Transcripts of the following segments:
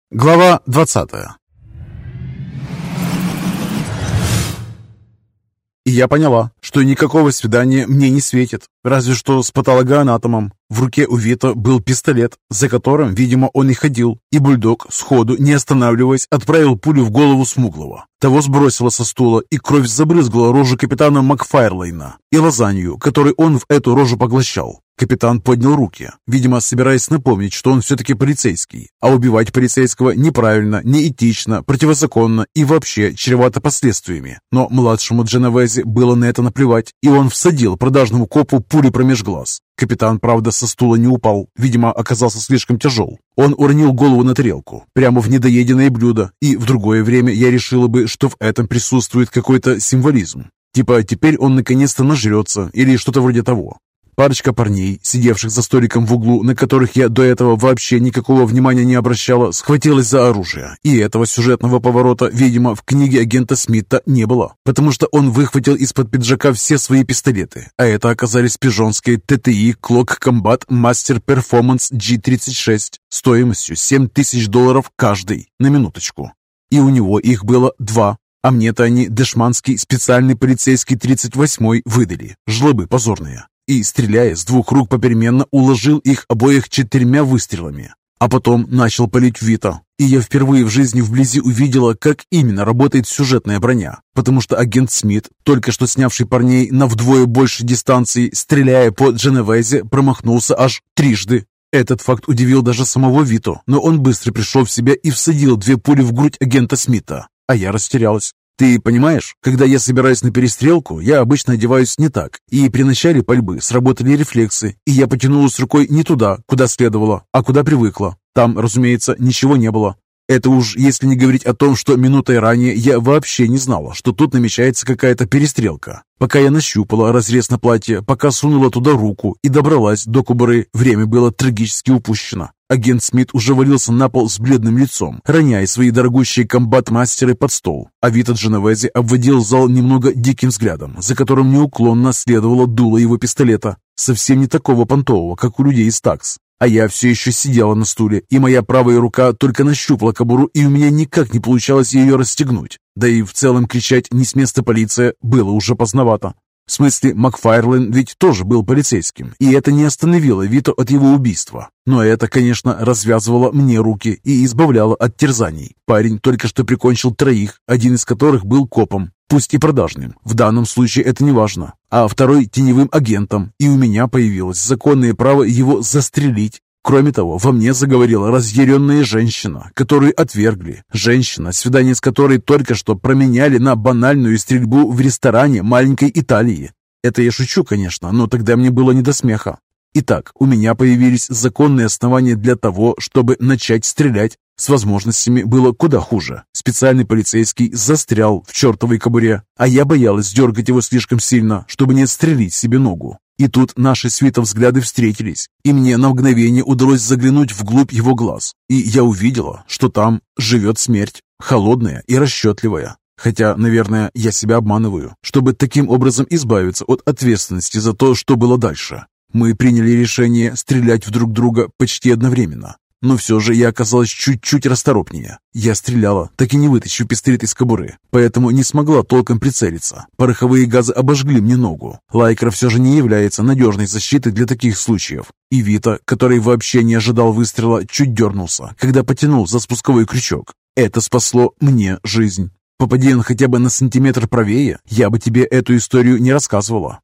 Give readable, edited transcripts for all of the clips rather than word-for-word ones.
Глава 20. И я поняла, что никакого свидания мне не светит, разве что с патологоанатомом. В руке у Вито был пистолет, за которым, видимо, он и ходил, и бульдог, сходу, не останавливаясь, отправил пулю в голову Смуглого. Того сбросило со стула, и кровь забрызгала рожу капитана Макфайрлейна и лазанью, которую он в эту рожу поглощал. Капитан поднял руки, видимо, собираясь напомнить, что он все-таки полицейский, а убивать полицейского неправильно, неэтично, противозаконно и вообще чревато последствиями. Но младшему Дженовезе было на это наплевать, и он всадил продажному копу пули промеж глаз. Капитан, правда, со стула не упал, видимо, оказался слишком тяжел. Он уронил голову на тарелку, прямо в недоеденное блюдо, и в другое время я решила бы, что в этом присутствует какой-то символизм. Типа, теперь он наконец-то нажрется, или что-то вроде того. Парочка парней, сидевших за столиком в углу, на которых я до этого вообще никакого внимания не обращала, схватилась за оружие. И этого сюжетного поворота, видимо, в книге агента Смита не было, потому что он выхватил из-под пиджака все свои пистолеты, а это оказались пижонские TTI Clock Combat Master Performance G36 стоимостью $7000 каждый, на минуточку. И у него их было два. А мне-то они дешманский специальный полицейский 38-й выдали, жлобы позорные. И, стреляя с двух рук попеременно, уложил их обоих 4 выстрелами. А потом начал палить Вито. И я впервые в жизни вблизи увидела, как именно работает сюжетная броня. Потому что агент Смит, только что снявший парней на вдвое больше дистанции, стреляя по Дженовезе, промахнулся аж трижды. Этот факт удивил даже самого Вито, но он быстро пришел в себя и всадил 2 пули в грудь агента Смита. А я растерялась. Ты понимаешь, когда я собираюсь на перестрелку, я обычно одеваюсь не так, и при начале пальбы сработали рефлексы, и я потянулась рукой не туда, куда следовало, а куда привыкла. Там, разумеется, ничего не было. Это уж если не говорить о том, что минутой ранее я вообще не знала, что тут намечается какая-то перестрелка. Пока я нащупала разрез на платье, пока сунула туда руку и добралась до кобуры, время было трагически упущено. Агент Смит уже валился на пол с бледным лицом, роняя свои дорогущие комбат-мастеры под стол, а Вито Дженовезе обводил зал немного диким взглядом, за которым неуклонно следовало дуло его пистолета, совсем не такого понтового, как у людей из ТАКС. А я все еще сидела на стуле, и моя правая рука только нащупала кобуру, и у меня никак не получалось ее расстегнуть. Да и в целом кричать «не с места полиция» было уже поздновато. В смысле, Макфайрлейн ведь тоже был полицейским, и это не остановило Вито от его убийства. Но это, конечно, развязывало мне руки и избавляло от терзаний. Парень только что прикончил 3, один из которых был копом, пусть и продажным. В данном случае это не важно. А второй теневым агентом, и у меня появилось законное право его застрелить. Кроме того, во мне заговорила разъяренная женщина, которую отвергли. Женщина, свидание с которой только что променяли на банальную стрельбу в ресторане маленькой Италии. Это я шучу, конечно, но тогда мне было не до смеха. Итак, у меня появились законные основания для того, чтобы начать стрелять. С возможностями было куда хуже. Специальный полицейский застрял в чертовой кобуре, а я боялась дергать его слишком сильно, чтобы не отстрелить себе ногу. И тут наши с Вито взгляды встретились, и мне на мгновение удалось заглянуть вглубь его глаз. И я увидела, что там живет смерть, холодная и расчетливая. Хотя, наверное, я себя обманываю, чтобы таким образом избавиться от ответственности за то, что было дальше. Мы приняли решение стрелять в друг друга почти одновременно. Но все же я оказалась чуть-чуть расторопнее. Я стреляла, так и не вытащив пистолет из кобуры, поэтому не смогла толком прицелиться. Пороховые газы обожгли мне ногу. Лайкра все же не является надежной защитой для таких случаев. И Вито, который вообще не ожидал выстрела, чуть дернулся, когда потянул за спусковой крючок. Это спасло мне жизнь. Попади он хотя бы на сантиметр правее, я бы тебе эту историю не рассказывала.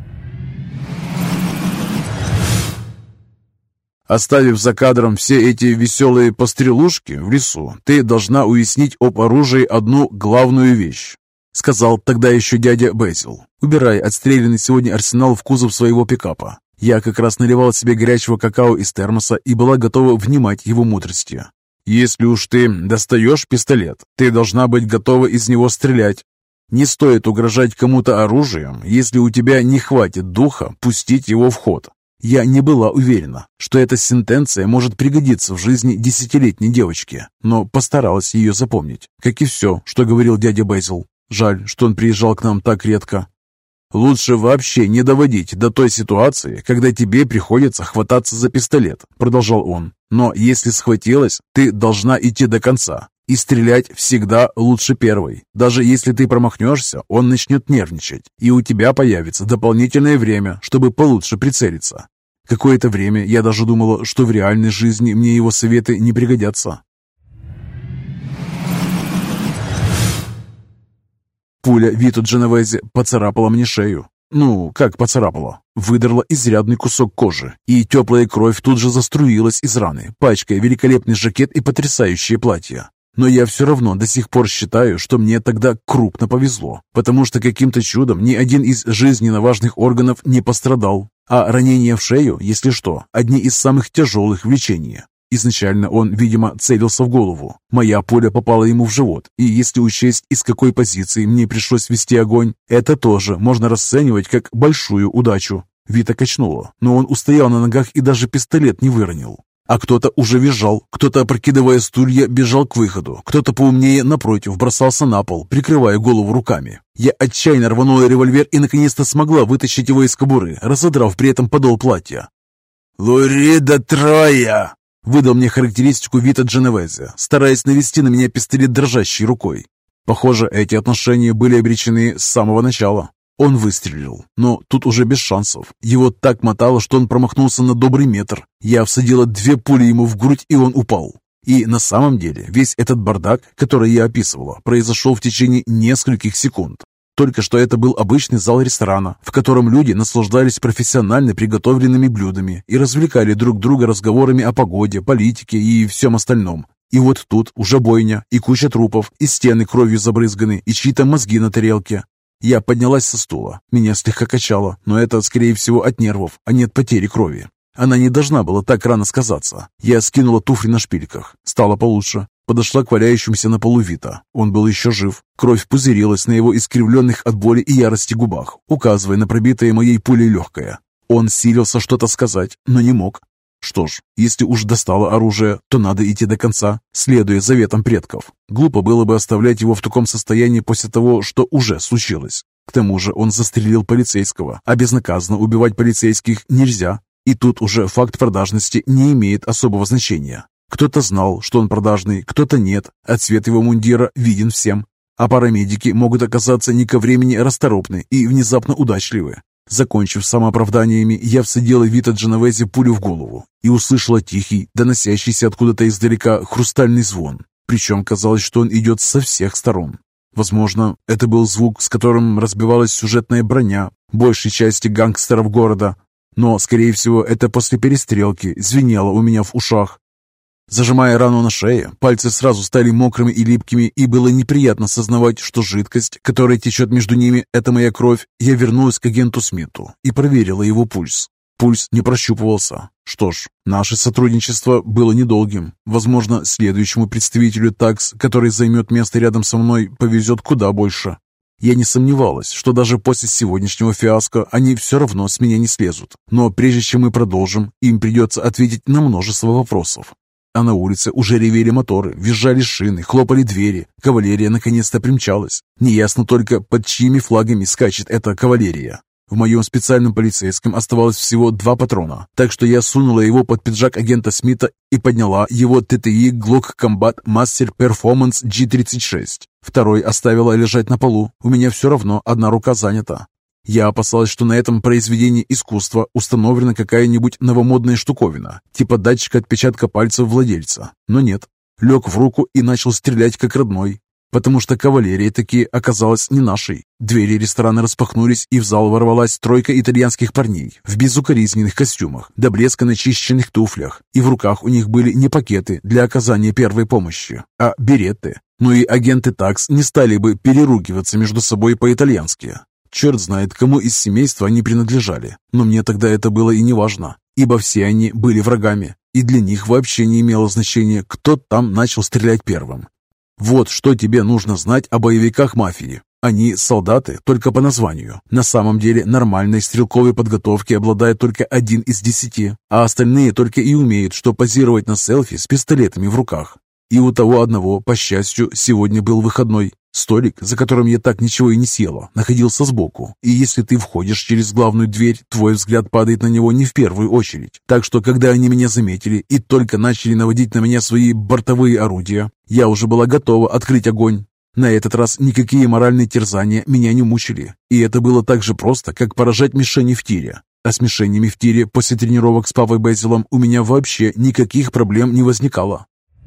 Оставив за кадром все эти веселые пострелушки в лесу, ты должна уяснить об оружии одну главную вещь, сказал тогда еще дядя Безил, убирая отстрелянный сегодня арсенал в кузов своего пикапа. Я как раз наливал себе горячего какао из термоса и была готова внимать его мудрости. Если уж ты достаешь пистолет, ты должна быть готова из него стрелять. Не стоит угрожать кому-то оружием, если у тебя не хватит духа пустить его в ход. Я не была уверена, что эта сентенция может пригодиться в жизни 10-летней девочки, но постаралась ее запомнить, как и все, что говорил дядя Безил. Жаль, что он приезжал к нам так редко. «Лучше вообще не доводить до той ситуации, когда тебе приходится хвататься за пистолет», — продолжал он. «Но если схватилась, ты должна идти до конца. И стрелять всегда лучше первой. Даже если ты промахнешься, он начнет нервничать, и у тебя появится дополнительное время, чтобы получше прицелиться». Какое-то время я даже думала, что в реальной жизни мне его советы не пригодятся. Пуля Вито Дженовезе поцарапала мне шею. Ну, как поцарапала? Выдрала изрядный кусок кожи, и теплая кровь тут же заструилась из раны, пачкая великолепный жакет и потрясающее платье. Но я все равно до сих пор считаю, что мне тогда крупно повезло, потому что каким-то чудом ни один из жизненно важных органов не пострадал. А ранения в шею, если что, одни из самых тяжелых в лечении. Изначально он, видимо, целился в голову. Моя пуля попала ему в живот, и если учесть, из какой позиции мне пришлось вести огонь, это тоже можно расценивать как большую удачу. Вита качнуло, но он устоял на ногах и даже пистолет не выронил. А кто-то уже визжал, кто-то, опрокидывая стулья, бежал к выходу, кто-то поумнее, напротив, бросался на пол, прикрывая голову руками. Я отчаянно рванула револьвер и наконец-то смогла вытащить его из кобуры, разодрав при этом подол платья. «Лурида Троя!» — выдал мне характеристику Вито Дженовезе, стараясь навести на меня пистолет дрожащей рукой. Похоже, эти отношения были обречены с самого начала. Он выстрелил, но тут уже без шансов. Его так мотало, что он промахнулся на добрый метр. Я всадила 2 пули ему в грудь, и он упал. И на самом деле весь этот бардак, который я описывала, произошел в течение нескольких секунд. Только что это был обычный зал ресторана, в котором люди наслаждались профессионально приготовленными блюдами и развлекали друг друга разговорами о погоде, политике и всем остальном. И вот тут уже бойня, и куча трупов, и стены кровью забрызганы, и чьи-то мозги на тарелке. Я поднялась со стула. Меня слегка качало, но это, скорее всего, от нервов, а не от потери крови. Она не должна была так рано сказаться. Я скинула туфли на шпильках. Стало получше. Подошла к валяющемуся на полу Вита. Он был еще жив. Кровь пузырилась на его искривленных от боли и ярости губах, указывая на пробитое моей пулей легкое. Он силился что-то сказать, но не мог. Что ж, если уж достало оружие, то надо идти до конца, следуя заветам предков. Глупо было бы оставлять его в таком состоянии после того, что уже случилось. К тому же он застрелил полицейского, а безнаказанно убивать полицейских нельзя. И тут уже факт продажности не имеет особого значения. Кто-то знал, что он продажный, кто-то нет, а цвет его мундира виден всем. А парамедики могут оказаться не ко времени расторопны и внезапно удачливы. Закончив самооправданиями, я всадила Вито Дженовезе пулю в голову и услышала тихий, доносящийся откуда-то издалека хрустальный звон. Причем казалось, что он идет со всех сторон. Возможно, это был звук, с которым разбивалась сюжетная броня большей части гангстеров города. Но, скорее всего, это после перестрелки звенело у меня в ушах. Зажимая рану на шее, пальцы сразу стали мокрыми и липкими, и было неприятно сознавать, что жидкость, которая течет между ними, это моя кровь. Я вернулась к агенту Смиту и проверила его пульс. Пульс не прощупывался. Что ж, наше сотрудничество было недолгим. Возможно, следующему представителю ТАКС, который займет место рядом со мной, повезет куда больше. Я не сомневалась, что даже после сегодняшнего фиаско они все равно с меня не слезут. Но прежде чем мы продолжим, им придется ответить на множество вопросов. А на улице уже ревели моторы, визжали шины, хлопали двери. Кавалерия наконец-то примчалась. Неясно только, под чьими флагами скачет эта кавалерия. В моем специальном полицейском оставалось всего 2 патрона, так что я сунула его под пиджак агента Смита и подняла его ТТИ Glock Combat Master Performance G36. Второй оставила лежать на полу. У меня все равно одна рука занята. Я опасалась, что на этом произведении искусства установлена какая-нибудь новомодная штуковина, типа датчика отпечатка пальцев владельца. Но нет. Лег в руку и начал стрелять как родной, потому что кавалерия таки оказалась не нашей. Двери ресторана распахнулись, и в зал ворвалась 3 итальянских парней в безукоризненных костюмах, до блеска начищенных туфлях, и в руках у них были не пакеты для оказания первой помощи, а беретты. Ну и агенты ТАКС не стали бы переругиваться между собой по-итальянски. Черт знает, кому из семейства они принадлежали, но мне тогда это было и не важно, ибо все они были врагами, и для них вообще не имело значения, кто там начал стрелять первым. Вот что тебе нужно знать о боевиках мафии. Они солдаты только по названию. На самом деле нормальной стрелковой подготовки обладает только 1 из 10, а остальные только и умеют, что позировать на селфи с пистолетами в руках. И у того одного, по счастью, сегодня был выходной. Столик, за которым я так ничего и не съела, находился сбоку, и если ты входишь через главную дверь, твой взгляд падает на него не в первую очередь. Так что, когда они меня заметили и только начали наводить на меня свои бортовые орудия, я уже была готова открыть огонь. На этот раз никакие моральные терзания меня не мучили, и это было так же просто, как поражать мишени в тире. А с мишенями в тире после тренировок с Павой Безилом у меня вообще никаких проблем не возникало.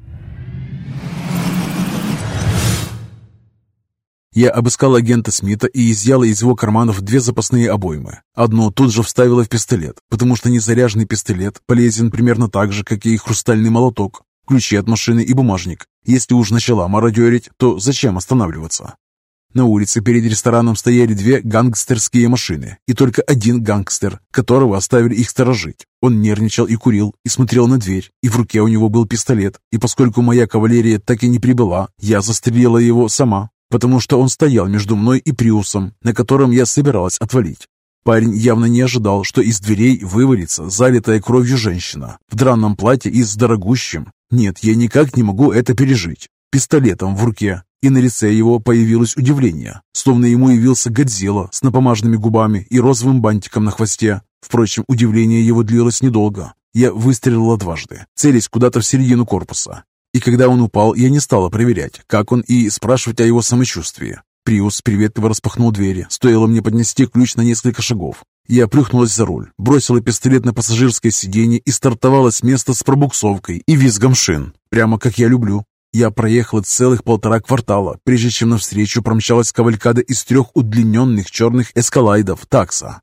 Я обыскала агента Смита и изъяла из его карманов 2 запасные обоймы. Одну тут же вставила в пистолет, потому что незаряженный пистолет полезен примерно так же, как и хрустальный молоток, ключи от машины и бумажник. Если уж начала мародерить, то зачем останавливаться? На улице перед рестораном стояли 2 гангстерские машины, и только один гангстер, которого оставили их сторожить. Он нервничал и курил, и смотрел на дверь, и в руке у него был пистолет, и поскольку моя кавалерия так и не прибыла, я застрелила его сама, потому что он стоял между мной и Приусом, на котором я собиралась отвалить. Парень явно не ожидал, что из дверей вывалится залитая кровью женщина в драном платье и с дорогущим. Нет, я никак не могу это пережить. Пистолетом в руке, и на лице его появилось удивление, словно ему явился Годзилла с напомаженными губами и розовым бантиком на хвосте. Впрочем, удивление его длилось недолго. Я выстрелила дважды, целясь куда-то в середину корпуса. И когда он упал, я не стала проверять, как он, и спрашивать о его самочувствии. Приус приветливо распахнул двери, стоило мне поднести ключ на несколько шагов. Я плюхнулась за руль, бросила пистолет на пассажирское сиденье и стартовала с места с пробуксовкой и визгом шин, прямо как я люблю. Я проехала целых 1,5 квартала, прежде чем навстречу промчалась кавалькада из 3 удлиненных черных эскалайдов такса.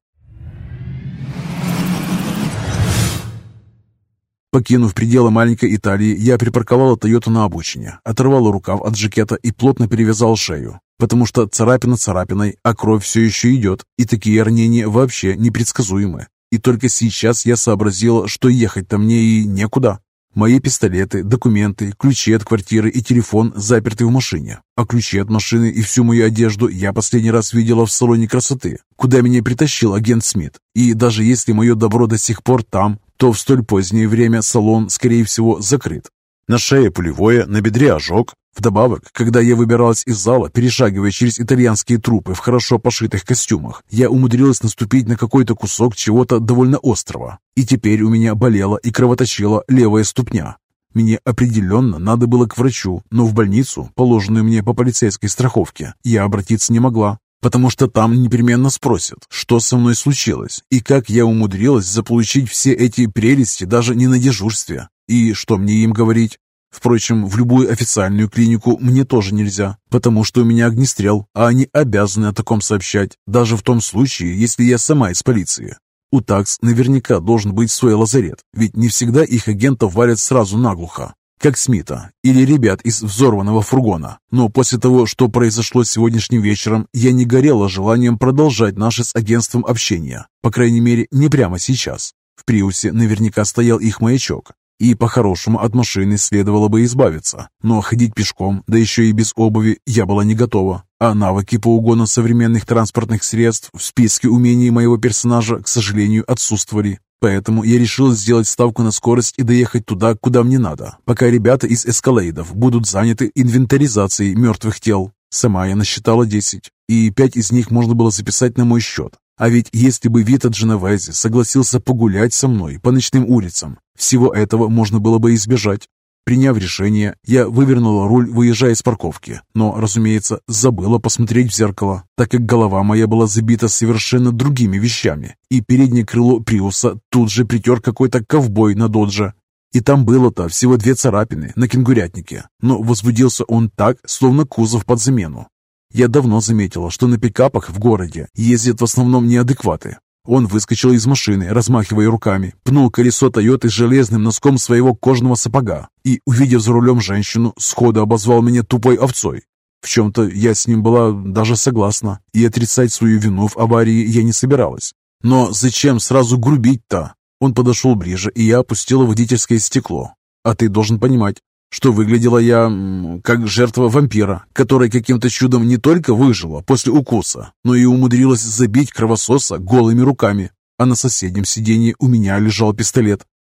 Покинув пределы маленькой Италии, я припарковала Тойоту на обочине, оторвала рукав от жакета и плотно перевязал шею, потому что царапина царапиной, а кровь все еще идет, и такие ранения вообще непредсказуемы. И только сейчас я сообразила, что ехать-то мне и некуда. Мои пистолеты, документы, ключи от квартиры и телефон заперты в машине, а ключи от машины и всю мою одежду я последний раз видела в салоне красоты, куда меня притащил агент Смит. И даже если мое добро до сих пор там, то в столь позднее время салон, скорее всего, закрыт. На шее пулевое, на бедре ожог. Вдобавок, когда я выбиралась из зала, перешагивая через итальянские трупы в хорошо пошитых костюмах, я умудрилась наступить на какой-то кусок чего-то довольно острого. И теперь у меня болела и кровоточила левая ступня. Мне определенно надо было к врачу, но в больницу, положенную мне по полицейской страховке, я обратиться не могла, потому что там непременно спросят, что со мной случилось и как я умудрилась заполучить все эти прелести даже не на дежурстве. И что мне им говорить? Впрочем, в любую официальную клинику мне тоже нельзя, потому что у меня огнестрел, а они обязаны о таком сообщать, даже в том случае, если я сама из полиции. У ТАКС наверняка должен быть свой лазарет, ведь не всегда их агентов валят сразу наглухо, как Смита или ребят из взорванного фургона. Но после того, что произошло сегодняшним вечером, я не горела желанием продолжать наше с агентством общение, по крайней мере, не прямо сейчас. В Приусе наверняка стоял их маячок. И по-хорошему от машины следовало бы избавиться. Но ходить пешком, да еще и без обуви, я была не готова. А навыки по угону современных транспортных средств в списке умений моего персонажа, к сожалению, отсутствовали. Поэтому я решила сделать ставку на скорость и доехать туда, куда мне надо, пока ребята из эскалейдов будут заняты инвентаризацией мертвых тел. Сама я насчитала 10, и 5 из них можно было записать на мой счет. А ведь если бы Вито Дженовези согласился погулять со мной по ночным улицам, всего этого можно было бы избежать. Приняв решение, я вывернула руль, выезжая с парковки, но, разумеется, забыла посмотреть в зеркало, так как голова моя была забита совершенно другими вещами, и переднее крыло Приуса тут же притер какой-то ковбой на додже. И там было-то всего 2 царапины на кенгурятнике, но возбудился он так, словно кузов под замену. Я давно заметила, что на пикапах в городе ездят в основном неадекваты. Он выскочил из машины, размахивая руками, пнул колесо Тойоты железным носком своего кожаного сапога и, увидев за рулем женщину, сходу обозвал меня тупой овцой. В чем-то я с ним была даже согласна, и отрицать свою вину в аварии я не собиралась. Но зачем сразу грубить-то? Он подошел ближе, и я опустила водительское стекло. А ты должен понимать, что выглядела я как жертва вампира, которая каким-то чудом не только выжила после укуса, но и умудрилась забить кровососа голыми руками. А на соседнем сиденье у меня лежал пистолет.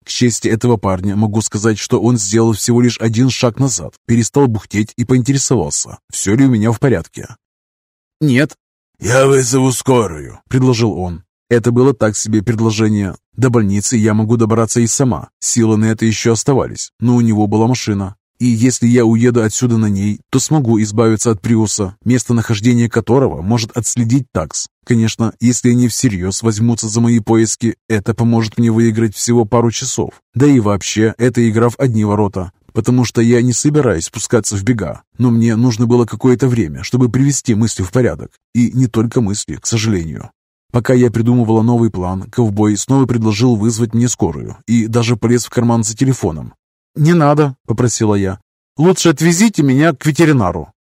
К чести этого парня могу сказать, что он сделал всего лишь один шаг назад, перестал бухтеть и поинтересовался, все ли у меня в порядке. «Нет». «Я вызову скорую», — предложил он. Это было так себе предложение. До больницы я могу добраться и сама. Силы на это еще оставались, но у него была машина. И если я уеду отсюда на ней, то смогу избавиться от Приуса, местонахождение которого может отследить такс. Конечно, если они всерьез возьмутся за мои поиски, это поможет мне выиграть всего пару часов. Да и вообще, это игра в одни ворота, потому что я не собираюсь спускаться в бега. Но мне нужно было какое-то время, чтобы привести мысли в порядок. И не только мысли, к сожалению. Пока я придумывала новый план, ковбой снова предложил вызвать мне скорую и даже полез в карман за телефоном. «Не надо», — попросила я. «Лучше отвезите меня к ветеринару».